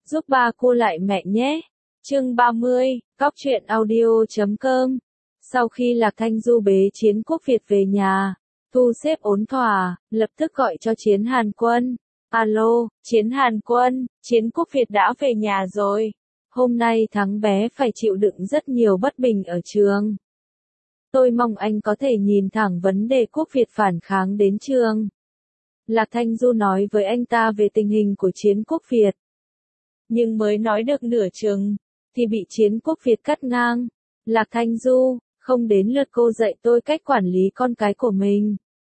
giúp ba cô lại mẹ nhé. Chương 30, Cóc truyện audio.com. Sau khi Lạc Thanh Du bế Chiến Quốc Việt về nhà, thu xếp ổn thỏa, lập tức gọi cho Chiến Hàn Quân. Alo, Chiến Hàn Quân, Chiến Quốc Việt đã về nhà rồi. Hôm nay thắng bé phải chịu đựng rất nhiều bất bình ở trường. Tôi mong anh có thể nhìn thẳng vấn đề Quốc Việt phản kháng đến trường. Lạc Thanh Du nói với anh ta về tình hình của Chiến Quốc Việt. Nhưng mới nói được nửa chừng, thì bị Chiến Quốc Việt cắt ngang. Lạc Thanh Du, không đến lượt cô dạy tôi cách quản lý con cái của mình.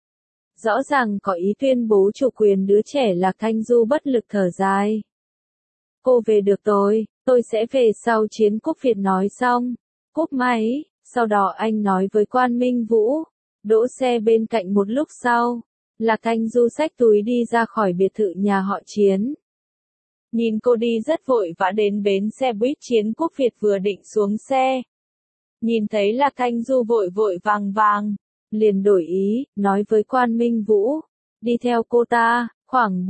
Rõ ràng có ý tuyên bố chủ quyền đứa trẻ. Lạc Thanh Du bất lực thở dài. Cô về được tôi sẽ về sau. Chiến Quốc Việt nói xong, cúp máy, sau đó anh nói với Quan Minh Vũ, đỗ xe bên cạnh. Một lúc sau, Lạc Thanh Du xách túi đi ra khỏi biệt thự nhà họ Chiến. Nhìn cô đi rất vội vã đến bến xe buýt. Chiến Quốc Việt vừa định xuống xe, nhìn thấy Lạc Thanh Du vội vội vàng vàng, liền đổi ý, nói với Quan Minh Vũ, đi theo cô ta, khoảng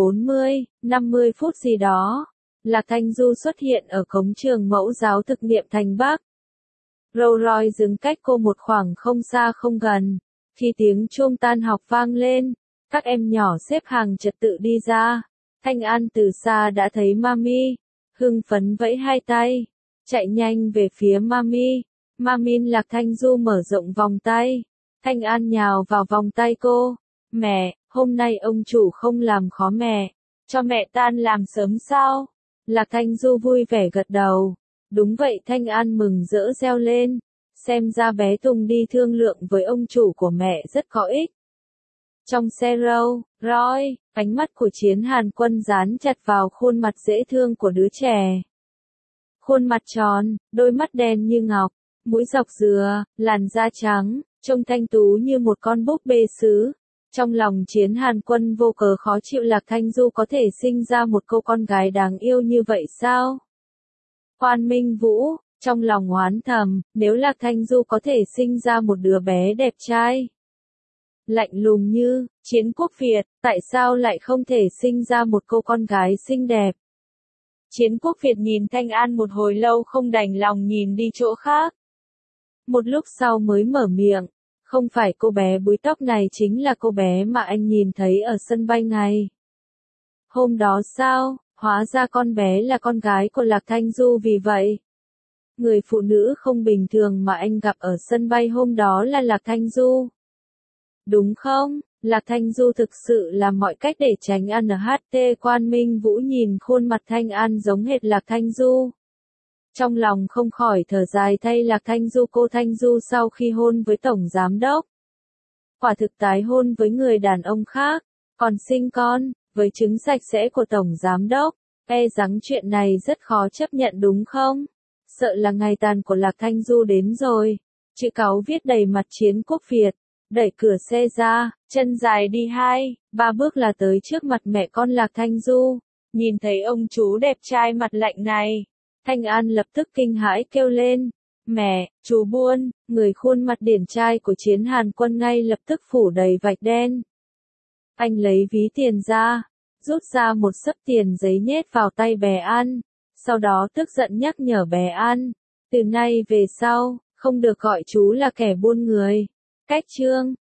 40-50 phút gì đó. Lạc Thanh Du xuất hiện ở cổng trường Mẫu giáo thực nghiệm Thành Bắc. Rolls Royce dừng cách cô một khoảng không xa không gần. Khi tiếng chuông tan học vang lên, các em nhỏ xếp hàng trật tự đi ra. Thanh An từ xa đã thấy Mami, hưng phấn vẫy hai tay, chạy nhanh về phía Mami. Mamin. Lạc Thanh Du mở rộng vòng tay. Thanh An nhào vào vòng tay cô. Mẹ, hôm nay ông chủ không làm khó mẹ, cho mẹ tan làm sớm sao? Lạc Thanh Du vui vẻ gật đầu. Đúng vậy. Thanh An mừng rỡ reo lên. Xem ra bé Tùng đi thương lượng với ông chủ của mẹ rất có ích. Trong xe Rolls Royce, ánh mắt của Chiến Hàn Quân dán chặt vào khuôn mặt dễ thương của đứa trẻ. Khuôn mặt tròn, đôi mắt đen như ngọc, mũi dọc dừa, làn da trắng, trông thanh tú như một con búp bê sứ. Trong lòng Chiến Hàn Quân vô cớ khó chịu. Lạc Thanh Du có thể sinh ra một cô con gái đáng yêu như vậy sao? Quan Minh Vũ, trong lòng oán thầm, nếu Lạc Thanh Du có thể sinh ra một đứa bé đẹp trai, lạnh lùng như Chiến Quốc Việt, tại sao lại không thể sinh ra một cô con gái xinh đẹp? Chiến Quốc Việt nhìn Thanh An một hồi lâu không đành lòng nhìn đi chỗ khác. Một lúc sau mới mở miệng, không phải cô bé búi tóc này chính là cô bé mà anh nhìn thấy ở sân bay ngày hôm đó sao? Hóa ra con bé là con gái của Lạc Thanh Du. Vì vậy, người phụ nữ không bình thường mà anh gặp ở sân bay hôm đó là Lạc Thanh Du. Đúng không? Lạc Thanh Du thực sự làm mọi cách để tránh ăn ở HT. Quan Minh Vũ nhìn khuôn mặt Thanh An giống hệt Lạc Thanh Du. Trong lòng không khỏi thở dài thay Lạc Thanh Du. Cô Thanh Du sau khi hôn với Tổng Giám Đốc, quả thực tái hôn với người đàn ông khác, còn sinh con, với trứng sạch sẽ của Tổng Giám Đốc. E rằng chuyện này rất khó chấp nhận đúng không? Sợ là ngày tàn của Lạc Thanh Du đến rồi. Chữ cáu viết đầy mặt Chiến Quốc Việt, đẩy cửa xe ra, chân dài đi 2-3 bước là tới trước mặt mẹ con Lạc Thanh Du. Nhìn thấy ông chú đẹp trai mặt lạnh này, Thanh An lập tức kinh hãi kêu lên, mẹ, chú Buôn. Người khuôn mặt điển trai của Chiến Hàn Quân ngay lập tức phủ đầy vạch đen. Anh lấy ví tiền ra, rút ra một xấp tiền giấy nhét vào tay bé An, sau đó tức giận nhắc nhở bé An, từ nay về sau, không được gọi chú là kẻ buôn người. Cách chương